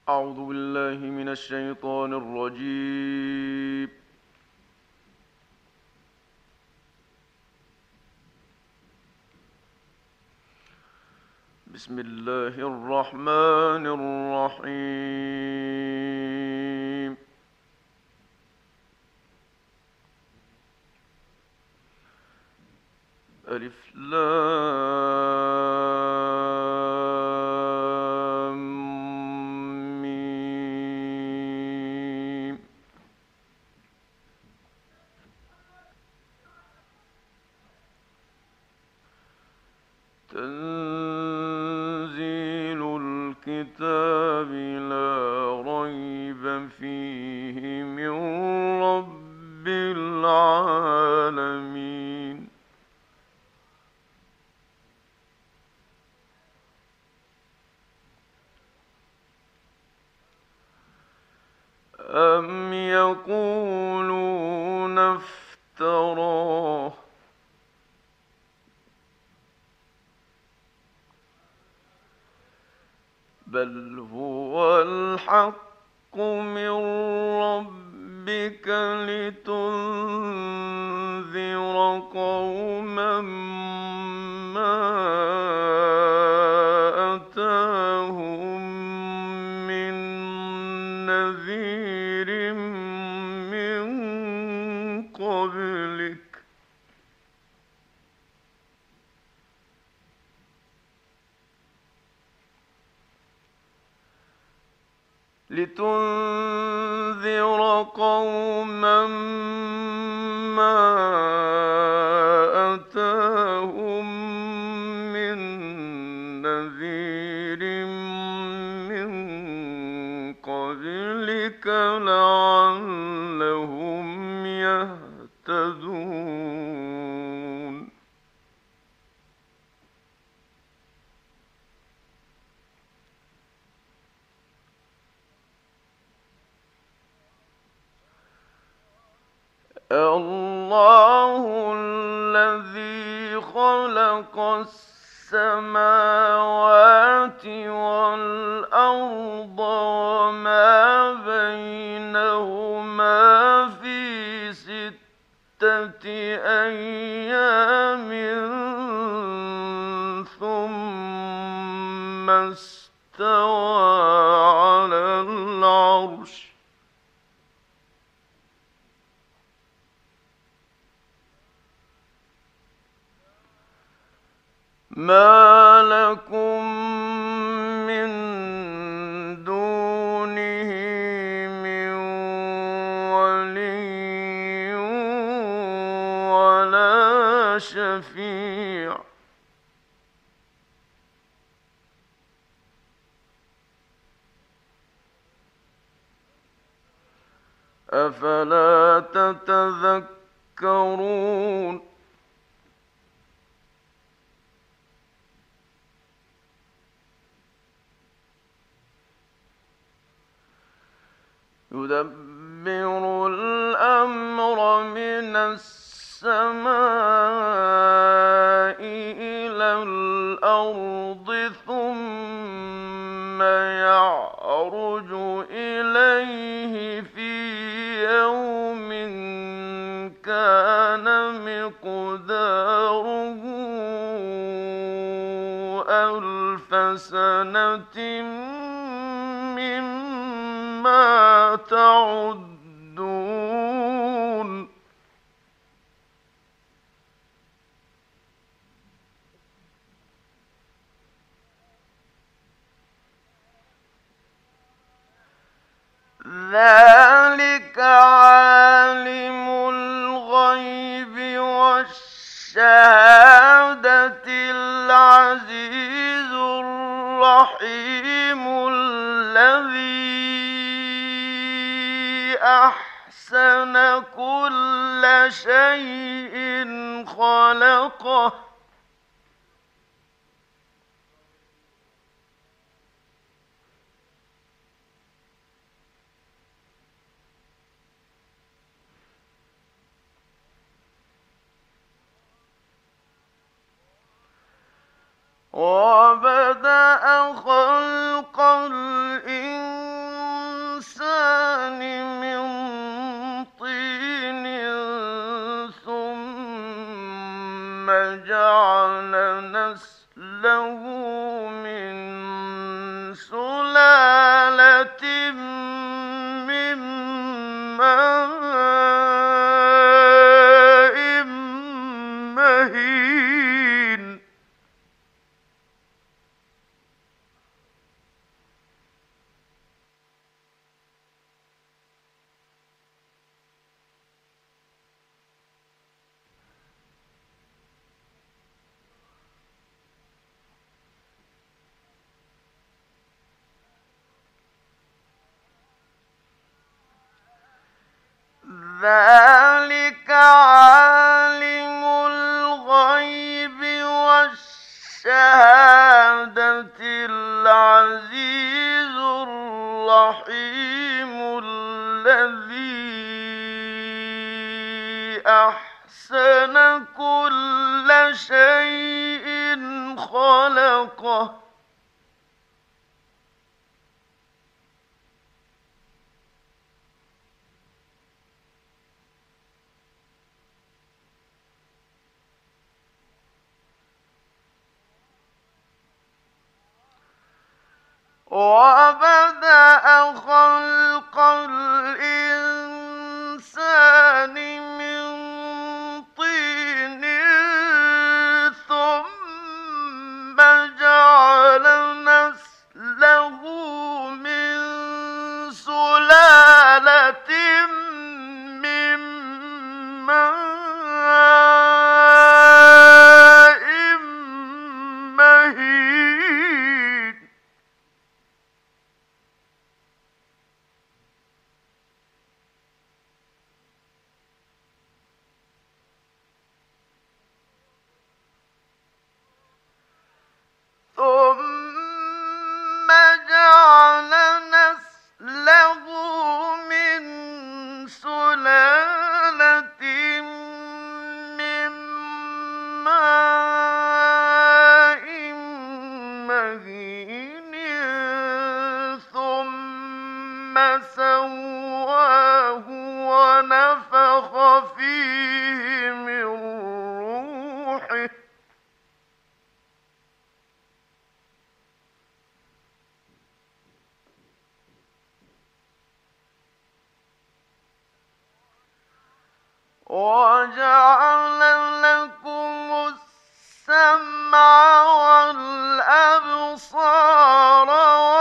أعوذ بالله من الشيطان الرجيم. بسم الله الرحمن الرحيم. ألف لام ميم. تنزيل الكتاب لا ريب فيه من رب العالمين. أم يقولون افتراه بل هو الحق من ربك لتنذر قوما ما أتاهم من نذير من قبلك أتاهم من نذير من قبلك لعلهم يهتدون. الله الذي خلق السماوات والأرض وما بينهما في 6 أيام ثم استوى على العرش. ما لكم من دونه من ولي ولا شفيع أفلا تتذكرون. يدبر الأمر من السماء إلى الأرض ثم يعرج إليه في يوم كان مقداره 1000 سنة مما تعدون. ذلك عالم الغيب والشهادة العزيز الرحيم الذي أحسن كل شيء خلقه وبدأ خلق الإنسان جعل نسله من سلالة من ماء مهين. ذلك عالم الغيب والشهادة العزيز الرحيم الذي أحسن كل شيء خلقه وبدأ خلق الإنسان من طين ثم جعل نسله من سلالة من ماء مهين. ثم جعل نسله من سلالة من ماء مهين ثم سواه ونفخ فيه من روحه وجعل لكم السمع والأبصار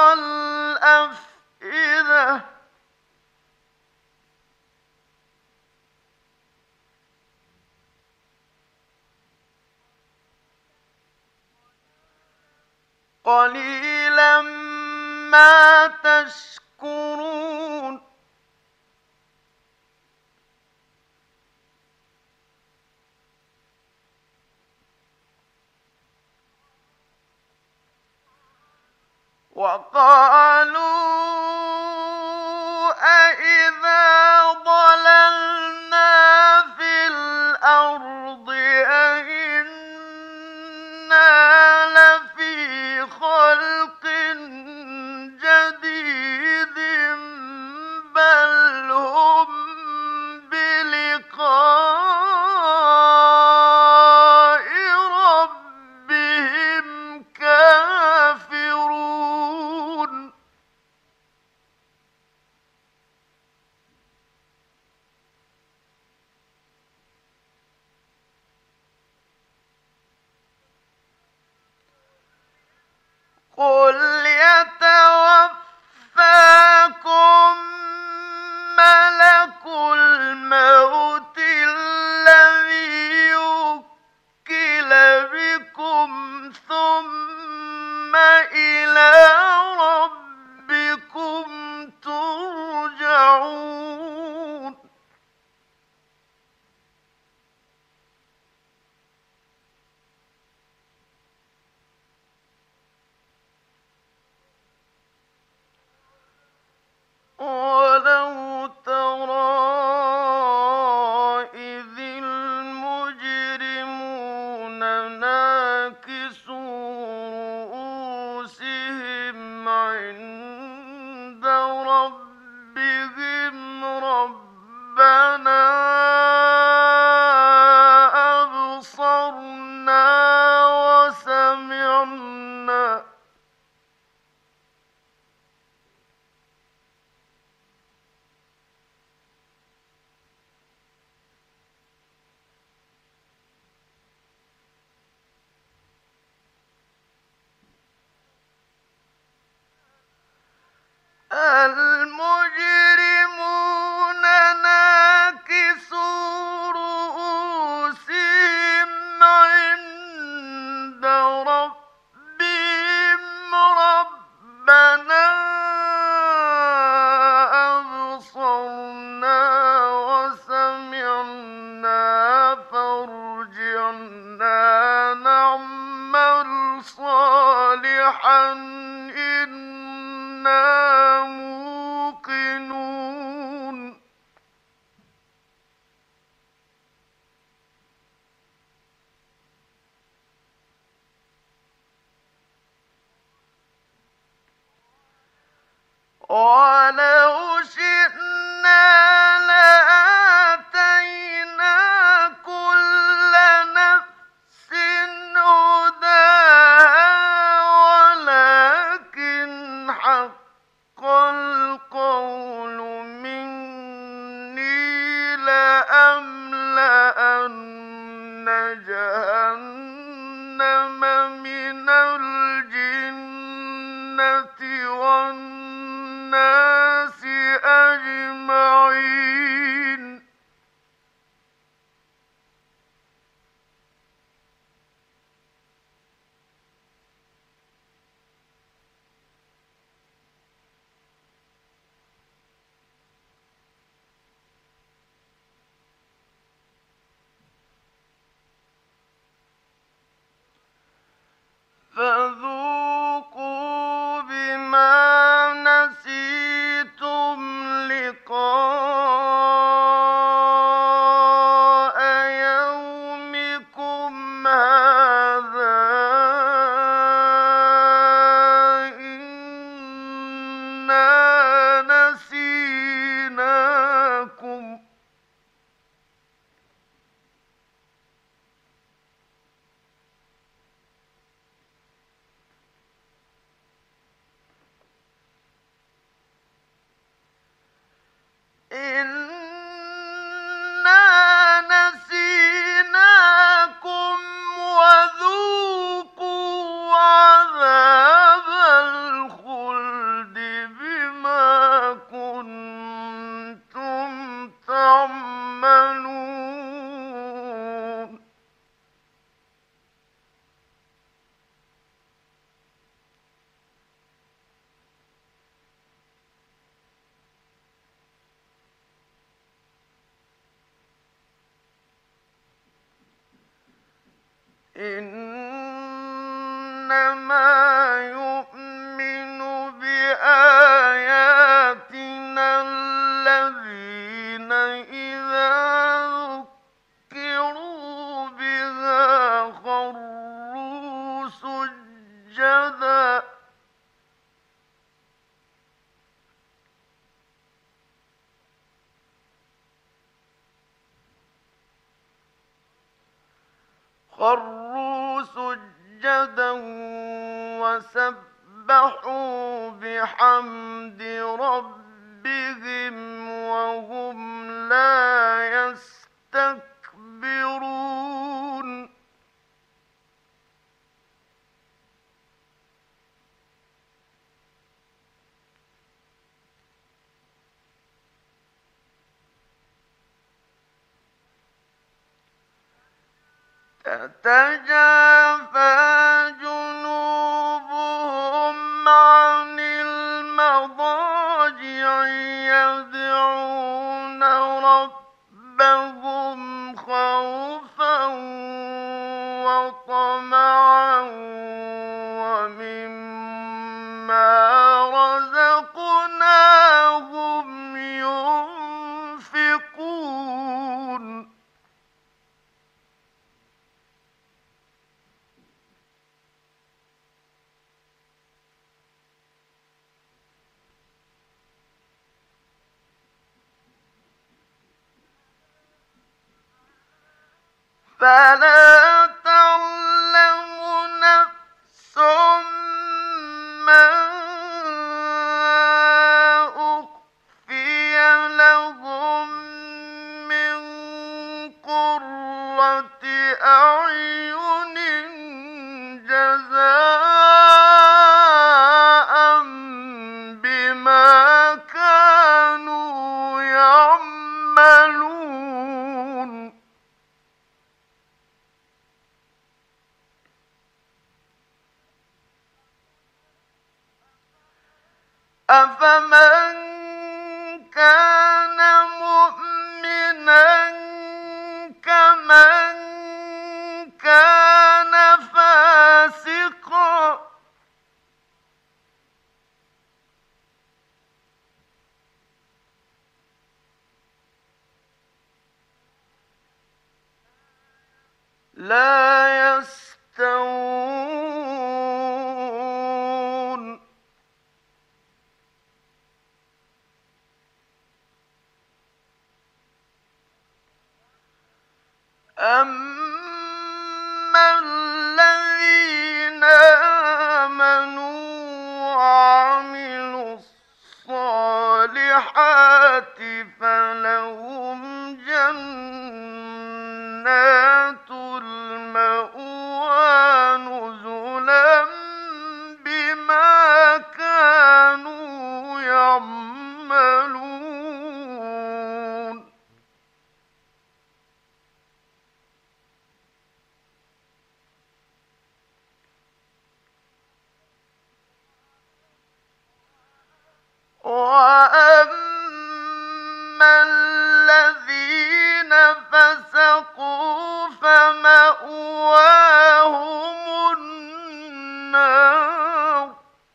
والأفئدة قليلا ما تشكرون. وقالوا أإذا ضللنا في الأرض أإنا لفي خلق جديد بل هم بلقاء ربهم كافرون. قل يتوفاكم ملك الموت الذي وكل بكم ثم إلى ربكم ترجعون. ولو ترى إذ المجرمون ناكسوا رؤوسهم عند ربهم ربنا أبصرنا ولو شئنا لآتينا كل نفس هداها ولكن حق القول مني لأملأن جهنم من الجنة والناس أجمعين فذوقوا بما نسيتم لقاء يومكم هذا إنا نسيناكم وذوقوا عذاب الخلد بما كنتم تعملون إنما يؤمن بآياتنا الذين إذا ذكروا بها خروا سجدا وسبحوا بحمد ربهم وهم لا يستكبرون تتجافى جنوبهم عن المضاجع يدعون ربهم خوفا وطمعا ومما رزقناهم ينفقون فلا تعلم نفس ما أخفي لهم من قرة أعين جزاء بما كانوا يعملون أفمن كان مؤمنا كمن كان فاسقا لا يستوون. يستوون. أما الذين آمنوا وعملوا الصالحات فلهم جنات المأوى نزلا بما كانوا يعملون وأما الذين فسقوا فمأواهم النار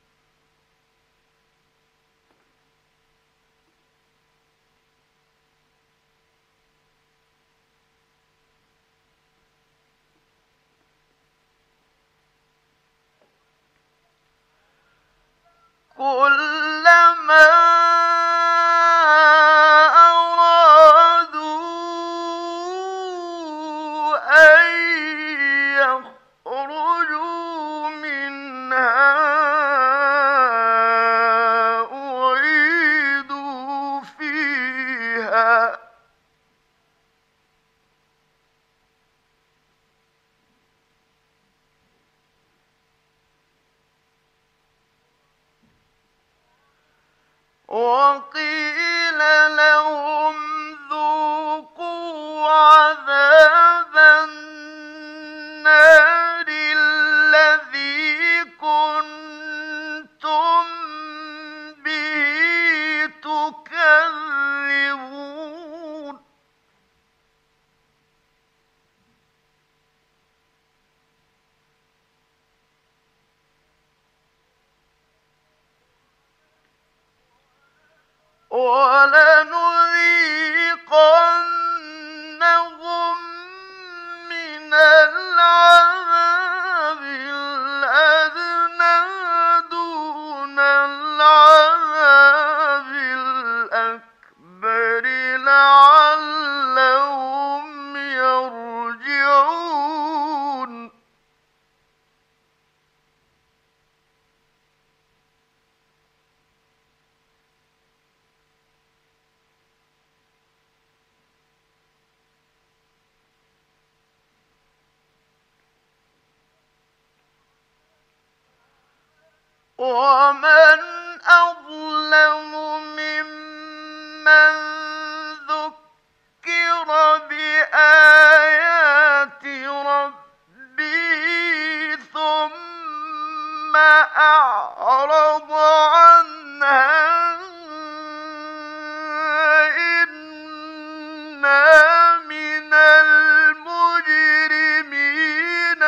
كلما أرادوا أن يخرجوا منها أعيدوا فيها وقيل لهم ذوقوا عذاب النار الذي كنتم به تكذبون ولنذيقنهم من العذاب الأدنى دون العذاب الأكبر لعلهم يرجعون ومن أظلم ممن ذكر بآيات ربه ثم أعرض عنها إنا من المجرمين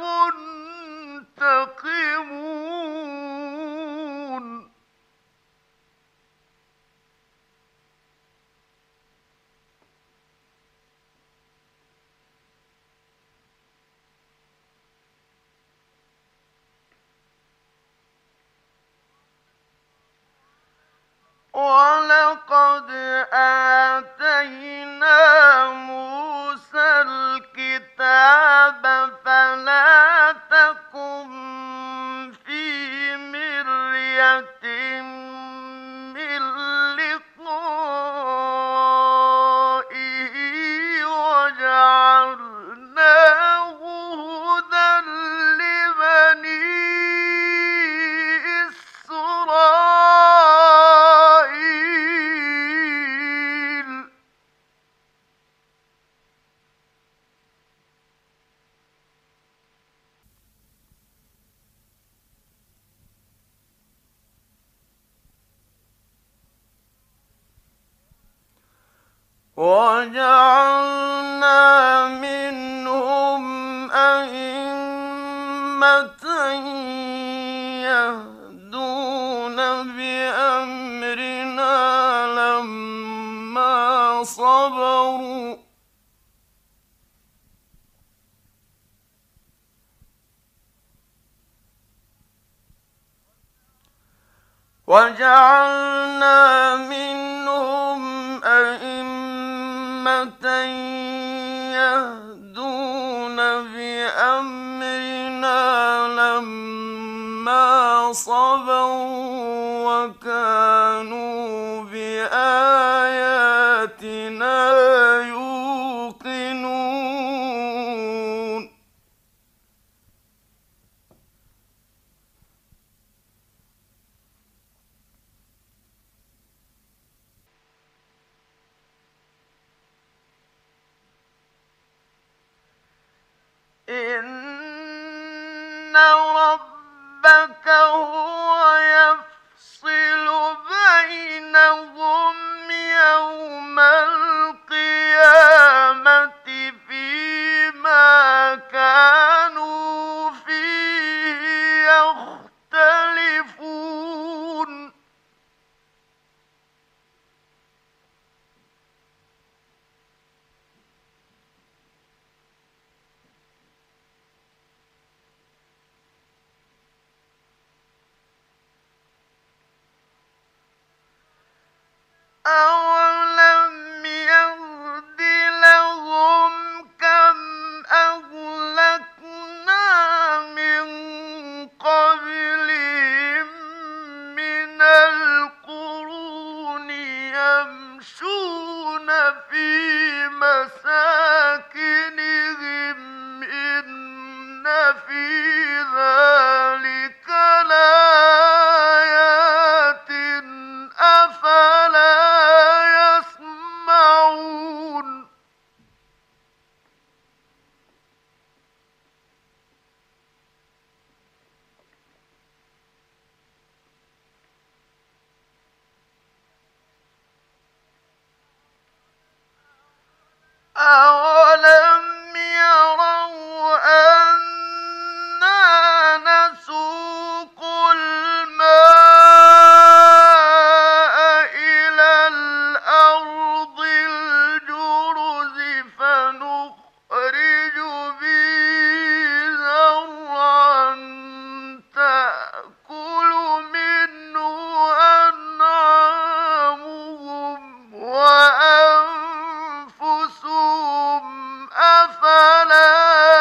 منتقمون ولقد آتينا موسى الكتاب فلا تكن في مرية من لقائه وجعلناه هدى لبني إسرائيل وجعلنا منهم أئمة يهدون بأمرنا لما صبروا وجعلنا منهم أئمة يهدون كانوا بآياتنا يوقنون إن ربك هو يفصل بينهم يوم القيامة فيما كانوا فيه يختلفون أَوَلَمْ يَهْدِ لَهُمْ كَمْ أَهْلَكْنَا مِن قَبْلِهِم مِّنَ الْقُرُونِ يَمْشُونَ فِي مَسَاكِنِهِمْ إِنَّ فِي ذَٰلِكَ لَآيَاتٍ ۖ أَفَلَا يَسْمَعُونَ أَوَلَمْ يَرَوْا أَنَّا نَسُوقُ الْمَاءَ إِلَى الْأَرْضِ الْجُرُزِ فَنُخْرِجُ بِهِ زَرْعًا تَأْكُلُ مِنْهُ أَنْعَامُهُمْ وَأَنفُسُهُمْ ۖ أَفَلَا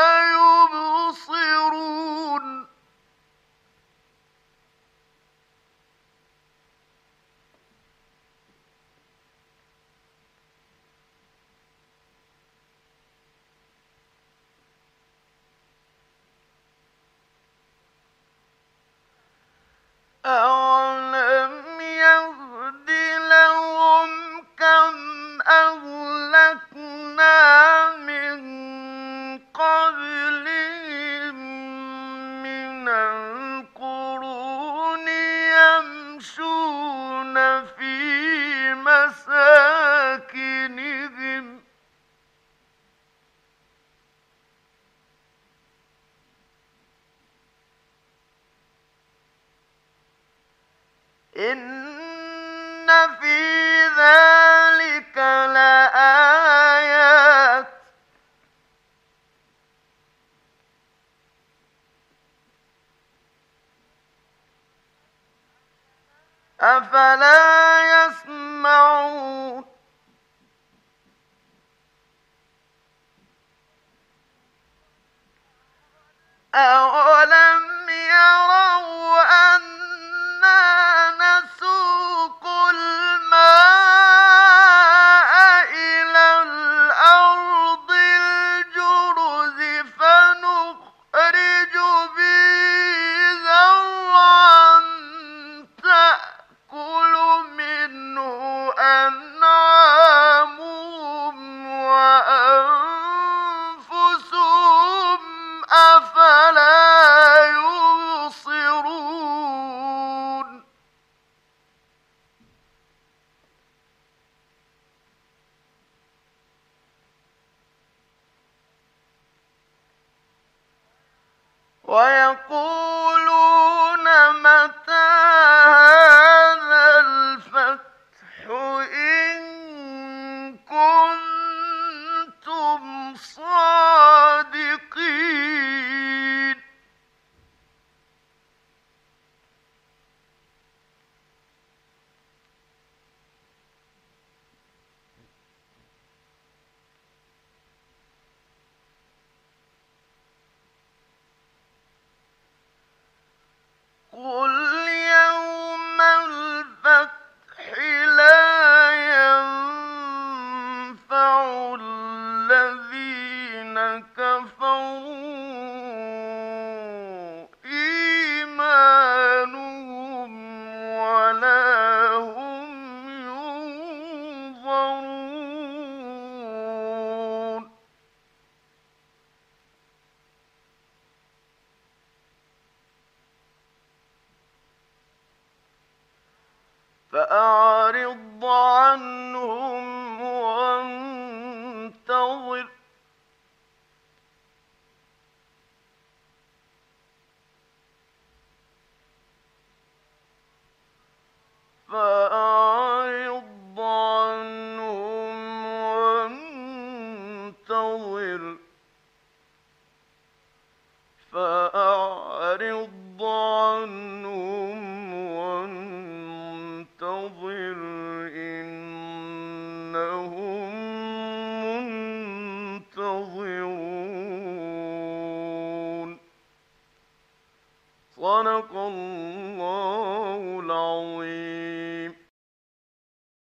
يُبْصِرُونَ أَوَلَمْ يَهْدِ لَهُمْ كَمْ أَهْلَكْنَا مِن قَبْلِهِم مِّنَ الْقُرُونِ يَمْشُونَ فِي مَسَاكِنِهِمْ إِنَّ فِي ذَٰلِكَ لَآيَاتٍ ۖ أَفَلَا يَسْمَعُونَ أَوَلَمْ يَرَوْا أَنَّا نَسُوقُ الْمَاءَ إِلَى الْأَرْضِ الْجُرُزِ فَنُخْرِجُ بِهِ زَرْعًا تَأْكُلُ مِنْهُ أَنْعَامُهُمْ وَأَنفُسُهُمْ ۖ أَفَلَا يُبْصِرُونَ وَيَقُولُونَ مَتَىٰ هَٰذَا الْفَتْحُ إِن كُنتُمْ صَادِقِينَ فأعرض عنهم وانتظر فأعرض عنهم وانتظر فأعرض عنهم وانتظر إنهم منتظرون. صدق الله